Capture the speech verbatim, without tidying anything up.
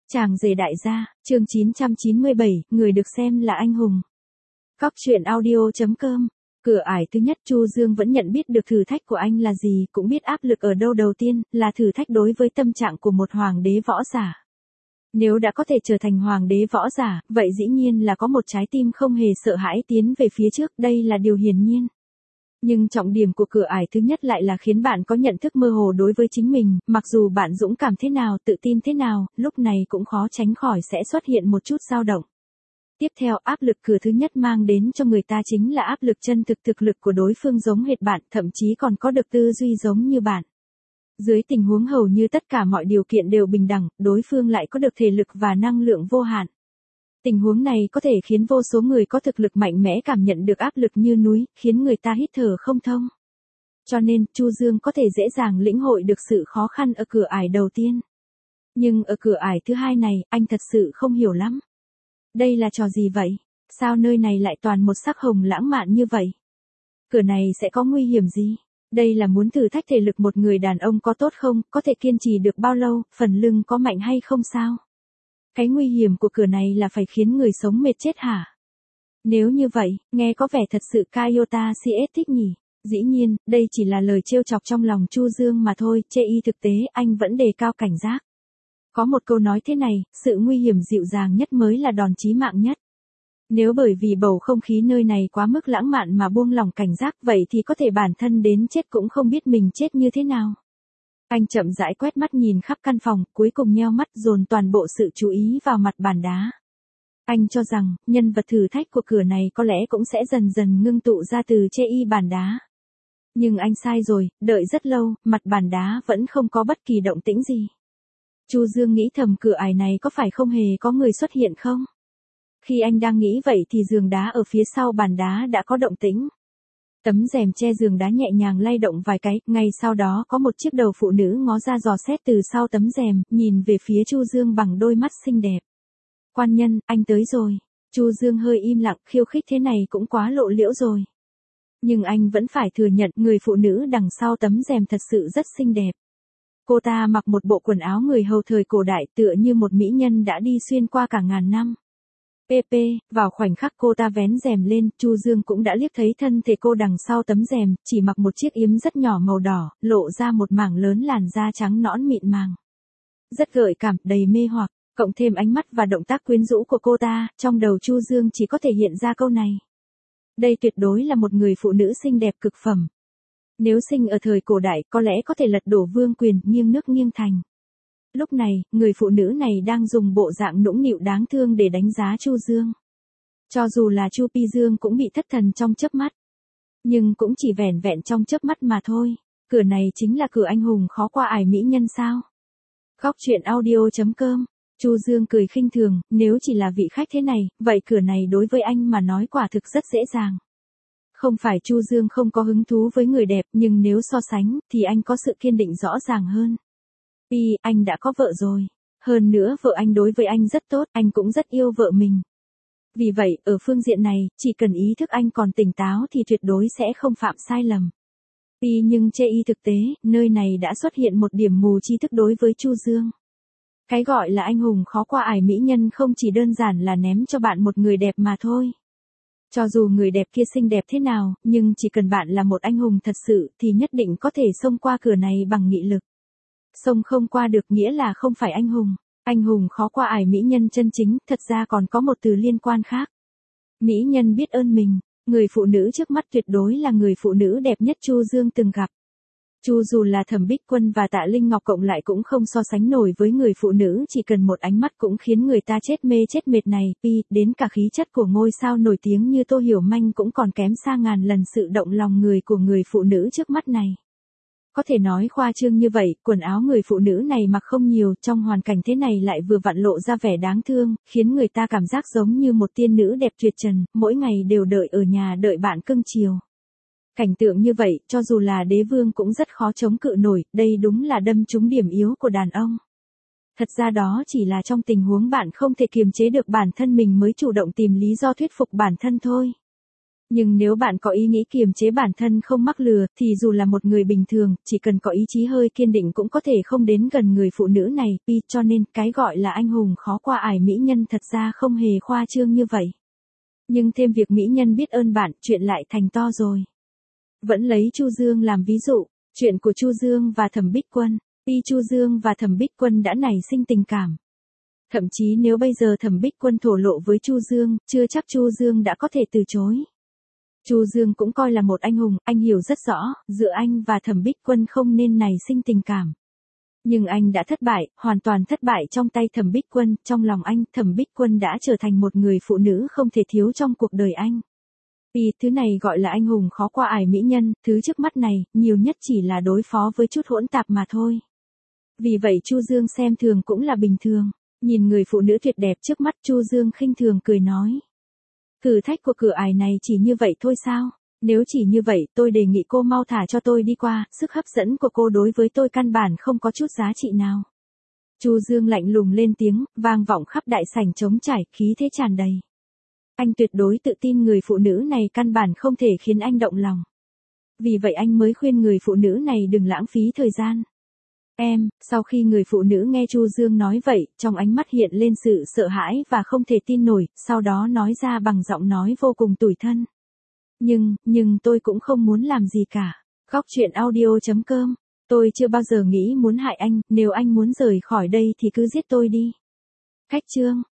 Chàng rể đại gia, chương chín trăm chín mươi bảy, người được xem là anh hùng. Cóc truyện audio chấm com. Cửa ải thứ nhất, Chu Dương vẫn nhận biết được thử thách của anh là gì, cũng biết áp lực ở đâu. Đầu tiên, là thử thách đối với tâm trạng của một hoàng đế võ giả. Nếu đã có thể trở thành hoàng đế võ giả, vậy dĩ nhiên là có một trái tim không hề sợ hãi tiến về phía trước, đây là điều hiển nhiên. Nhưng trọng điểm của cửa ải thứ nhất lại là khiến bạn có nhận thức mơ hồ đối với chính mình, mặc dù bạn dũng cảm thế nào, tự tin thế nào, lúc này cũng khó tránh khỏi sẽ xuất hiện một chút dao động. Tiếp theo, áp lực cửa thứ nhất mang đến cho người ta chính là áp lực chân thực, thực lực của đối phương giống hệt bạn, thậm chí còn có được tư duy giống như bạn. Dưới tình huống hầu như tất cả mọi điều kiện đều bình đẳng, đối phương lại có được thể lực và năng lượng vô hạn. Tình huống này có thể khiến vô số người có thực lực mạnh mẽ cảm nhận được áp lực như núi, khiến người ta hít thở không thông. Cho nên, Chu Dương có thể dễ dàng lĩnh hội được sự khó khăn ở cửa ải đầu tiên. Nhưng ở cửa ải thứ hai này, anh thật sự không hiểu lắm. Đây là trò gì vậy? Sao nơi này lại toàn một sắc hồng lãng mạn như vậy? Cửa này sẽ có nguy hiểm gì? Đây là muốn thử thách thể lực một người đàn ông có tốt không, có thể kiên trì được bao lâu, phần lưng có mạnh hay không sao? Cái nguy hiểm của cửa này là phải khiến người sống mệt chết hả? Nếu như vậy, nghe có vẻ thật sự Kayota xê ét thích nhỉ? Dĩ nhiên, đây chỉ là lời trêu chọc trong lòng Chu Dương mà thôi, chê y thực tế, anh vẫn đề cao cảnh giác. Có một câu nói thế này, sự nguy hiểm dịu dàng nhất mới là đòn chí mạng nhất. Nếu bởi vì bầu không khí nơi này quá mức lãng mạn mà buông lỏng cảnh giác, vậy thì có thể bản thân đến chết cũng không biết mình chết như thế nào. Anh chậm rãi quét mắt nhìn khắp căn phòng, cuối cùng nheo mắt dồn toàn bộ sự chú ý vào mặt bàn đá. Anh cho rằng, nhân vật thử thách của cửa này có lẽ cũng sẽ dần dần ngưng tụ ra từ chê y bàn đá. Nhưng anh sai rồi, đợi rất lâu, mặt bàn đá vẫn không có bất kỳ động tĩnh gì. Chu Dương nghĩ thầm cửa ải này có phải không hề có người xuất hiện không? Khi anh đang nghĩ vậy thì giường đá ở phía sau bàn đá đã có động tĩnh. Tấm rèm che giường đá nhẹ nhàng lay động vài cái, ngay sau đó có một chiếc đầu phụ nữ ngó ra dò xét từ sau tấm rèm, nhìn về phía Chu Dương bằng đôi mắt xinh đẹp. Quan nhân, anh tới rồi. Chu Dương hơi im lặng, khiêu khích thế này cũng quá lộ liễu rồi. Nhưng anh vẫn phải thừa nhận người phụ nữ đằng sau tấm rèm thật sự rất xinh đẹp. Cô ta mặc một bộ quần áo người hầu thời cổ đại tựa như một mỹ nhân đã đi xuyên qua cả ngàn năm. pê pê, vào khoảnh khắc cô ta vén rèm lên, Chu Dương cũng đã liếc thấy thân thể cô đằng sau tấm rèm, chỉ mặc một chiếc yếm rất nhỏ màu đỏ, lộ ra một mảng lớn làn da trắng nõn mịn màng. Rất gợi cảm, đầy mê hoặc, cộng thêm ánh mắt và động tác quyến rũ của cô ta, trong đầu Chu Dương chỉ có thể hiện ra câu này. Đây tuyệt đối là một người phụ nữ xinh đẹp cực phẩm. Nếu sinh ở thời cổ đại, có lẽ có thể lật đổ vương quyền, nghiêng nước nghiêng thành. Lúc này, người phụ nữ này đang dùng bộ dạng nũng nịu đáng thương để đánh giá Chu Dương. Cho dù là Chu Pi Dương cũng bị thất thần trong chớp mắt. Nhưng cũng chỉ vẻn vẹn trong chớp mắt mà thôi. Cửa này chính là cửa anh hùng khó qua ải mỹ nhân sao? Cóc truyện audio chấm com. Chu Dương cười khinh thường, nếu chỉ là vị khách thế này, vậy cửa này đối với anh mà nói quả thực rất dễ dàng. Không phải Chu Dương không có hứng thú với người đẹp, nhưng nếu so sánh, thì anh có sự kiên định rõ ràng hơn. Pi, anh đã có vợ rồi. Hơn nữa vợ anh đối với anh rất tốt, anh cũng rất yêu vợ mình. Vì vậy, ở phương diện này, chỉ cần ý thức anh còn tỉnh táo thì tuyệt đối sẽ không phạm sai lầm. Pi nhưng chê y thực tế, nơi này đã xuất hiện một điểm mù tri thức đối với Chu Dương. Cái gọi là anh hùng khó qua ải mỹ nhân không chỉ đơn giản là ném cho bạn một người đẹp mà thôi. Cho dù người đẹp kia xinh đẹp thế nào, nhưng chỉ cần bạn là một anh hùng thật sự thì nhất định có thể xông qua cửa này bằng nghị lực. Xông không qua được nghĩa là không phải anh hùng. Anh hùng khó qua ải mỹ nhân chân chính, thật ra còn có một từ liên quan khác. Mỹ nhân biết ơn mình, người phụ nữ trước mắt tuyệt đối là người phụ nữ đẹp nhất Chu Dương từng gặp. Chu dù là Thẩm Bích Quân và Tạ Linh Ngọc cộng lại cũng không so sánh nổi với người phụ nữ chỉ cần một ánh mắt cũng khiến người ta chết mê chết mệt này, pi, đến cả khí chất của ngôi sao nổi tiếng như Tô Hiểu Manh cũng còn kém xa ngàn lần sự động lòng người của người phụ nữ trước mắt này. Có thể nói khoa trương như vậy, quần áo người phụ nữ này mặc không nhiều, trong hoàn cảnh thế này lại vừa vặn lộ ra vẻ đáng thương, khiến người ta cảm giác giống như một tiên nữ đẹp tuyệt trần, mỗi ngày đều đợi ở nhà đợi bạn cưng chiều. Cảnh tượng như vậy, cho dù là đế vương cũng rất khó chống cự nổi, đây đúng là đâm trúng điểm yếu của đàn ông. Thật ra đó chỉ là trong tình huống bạn không thể kiềm chế được bản thân mình mới chủ động tìm lý do thuyết phục bản thân thôi. Nhưng nếu bạn có ý nghĩ kiềm chế bản thân không mắc lừa, thì dù là một người bình thường, chỉ cần có ý chí hơi kiên định cũng có thể không đến gần người phụ nữ này, pi cho nên cái gọi là anh hùng khó qua ải mỹ nhân thật ra không hề khoa trương như vậy. Nhưng thêm việc mỹ nhân biết ơn bạn, chuyện lại thành to rồi. Vẫn lấy Chu Dương làm ví dụ, chuyện của Chu Dương và Thẩm Bích Quân, pi Chu Dương và Thẩm Bích Quân đã nảy sinh tình cảm. Thậm chí nếu bây giờ Thẩm Bích Quân thổ lộ với Chu Dương, chưa chắc Chu Dương đã có thể từ chối. Chu Dương cũng coi là một anh hùng, anh hiểu rất rõ, giữa anh và Thẩm Bích Quân không nên nảy sinh tình cảm. Nhưng anh đã thất bại, hoàn toàn thất bại trong tay Thẩm Bích Quân, trong lòng anh, Thẩm Bích Quân đã trở thành một người phụ nữ không thể thiếu trong cuộc đời anh. Vì thứ này gọi là anh hùng khó qua ải mỹ nhân, thứ trước mắt này, nhiều nhất chỉ là đối phó với chút hỗn tạp mà thôi. Vì vậy Chu Dương xem thường cũng là bình thường. Nhìn người phụ nữ tuyệt đẹp trước mắt, Chu Dương khinh thường cười nói. Thử thách của cửa ải này chỉ như vậy thôi sao? Nếu chỉ như vậy, tôi đề nghị cô mau thả cho tôi đi qua, sức hấp dẫn của cô đối với tôi căn bản không có chút giá trị nào. Chu Dương lạnh lùng lên tiếng, vang vọng khắp đại sảnh trống trải, khí thế tràn đầy. Anh tuyệt đối tự tin người phụ nữ này căn bản không thể khiến anh động lòng. Vì vậy anh mới khuyên người phụ nữ này đừng lãng phí thời gian. Em, sau khi người phụ nữ nghe Chu Dương nói vậy, trong ánh mắt hiện lên sự sợ hãi và không thể tin nổi, sau đó nói ra bằng giọng nói vô cùng tủi thân. Nhưng, nhưng tôi cũng không muốn làm gì cả. Góc truyện audio chấm com, tôi chưa bao giờ nghĩ muốn hại anh, nếu anh muốn rời khỏi đây thì cứ giết tôi đi. Khách chương.